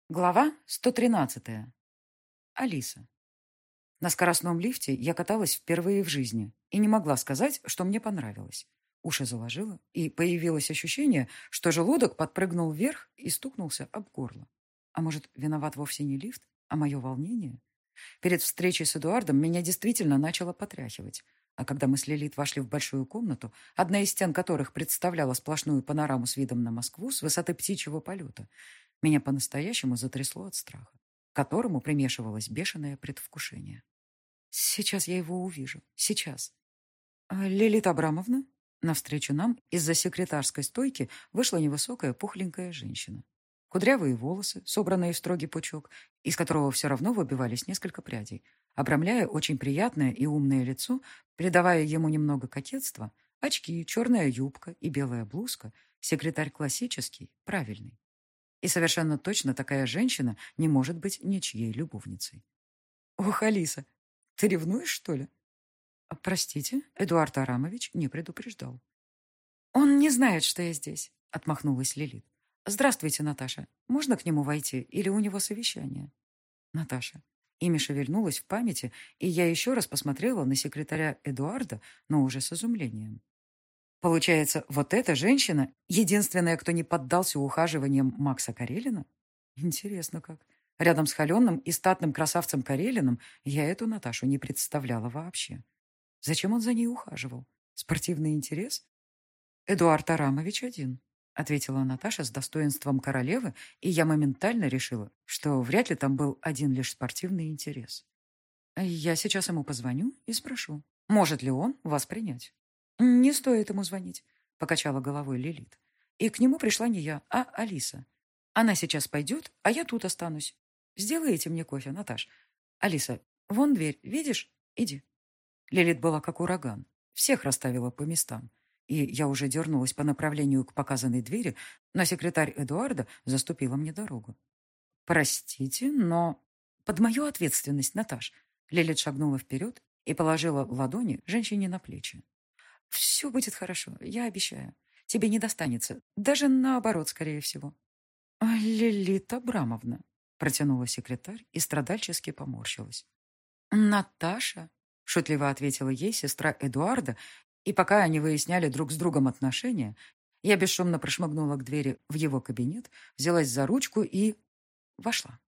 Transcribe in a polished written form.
Глава 113. Алиса. На скоростном лифте я каталась впервые в жизни и не могла сказать, что мне понравилось. Уши заложило, и появилось ощущение, что желудок подпрыгнул вверх и стукнулся об горло. А может, виноват вовсе не лифт, а мое волнение? Перед встречей с Эдуардом меня действительно начало потряхивать. А когда мы с Лилит вошли в большую комнату, одна из стен которых представляла сплошную панораму с видом на Москву с высоты птичьего полета, меня по-настоящему затрясло от страха, к которому примешивалось бешеное предвкушение. Сейчас я его увижу. Сейчас. Лилит Абрамовна? Навстречу нам из-за секретарской стойки вышла невысокая пухленькая женщина. Кудрявые волосы, собранные в строгий пучок, из которого все равно выбивались несколько прядей, обрамляя очень приятное и умное лицо, придавая ему немного кокетства, очки, черная юбка и белая блузка, секретарь классический, правильный. И совершенно точно такая женщина не может быть ничьей любовницей. Ох, Алиса, ты ревнуешь, что ли? Простите, Эдуард Арамович не предупреждал. Он не знает, что я здесь, отмахнулась Лилит. Здравствуйте, Наташа. Можно к нему войти или у него совещание? Наташа. Имя шевельнулось в памяти, и я еще раз посмотрела на секретаря Эдуарда, но уже с изумлением. Получается, вот эта женщина единственная, кто не поддался ухаживаниям Макса Карелина? Интересно как. Рядом с холеным и статным красавцем Карелиным я эту Наташу не представляла вообще. Зачем он за ней ухаживал? Спортивный интерес? Эдуард Арамович один, ответила Наташа с достоинством королевы, и я моментально решила, что вряд ли там был один лишь спортивный интерес. Я сейчас ему позвоню и спрошу, может ли он вас принять. «Не стоит ему звонить», — покачала головой Лилит. И к нему пришла не я, а Алиса. Она сейчас пойдет, а я тут останусь. Сделаете мне кофе, Наташ? Алиса, вон дверь, видишь? Иди. Лилит была как ураган. Всех расставила по местам. И я уже дернулась по направлению к показанной двери, но секретарь Эдуарда заступила мне дорогу. «Простите, но...» «Под мою ответственность, Наташ». Лилит шагнула вперед и положила ладони женщине на плечи. Все будет хорошо, я обещаю. Тебе не достанется. Даже наоборот, скорее всего. Лилит Абрамовна, протянула секретарь и страдальчески поморщилась. Наташа, шутливо ответила ей сестра Эдуарда, и пока они выясняли друг с другом отношения, я бесшумно прошмыгнула к двери в его кабинет, взялась за ручку и вошла.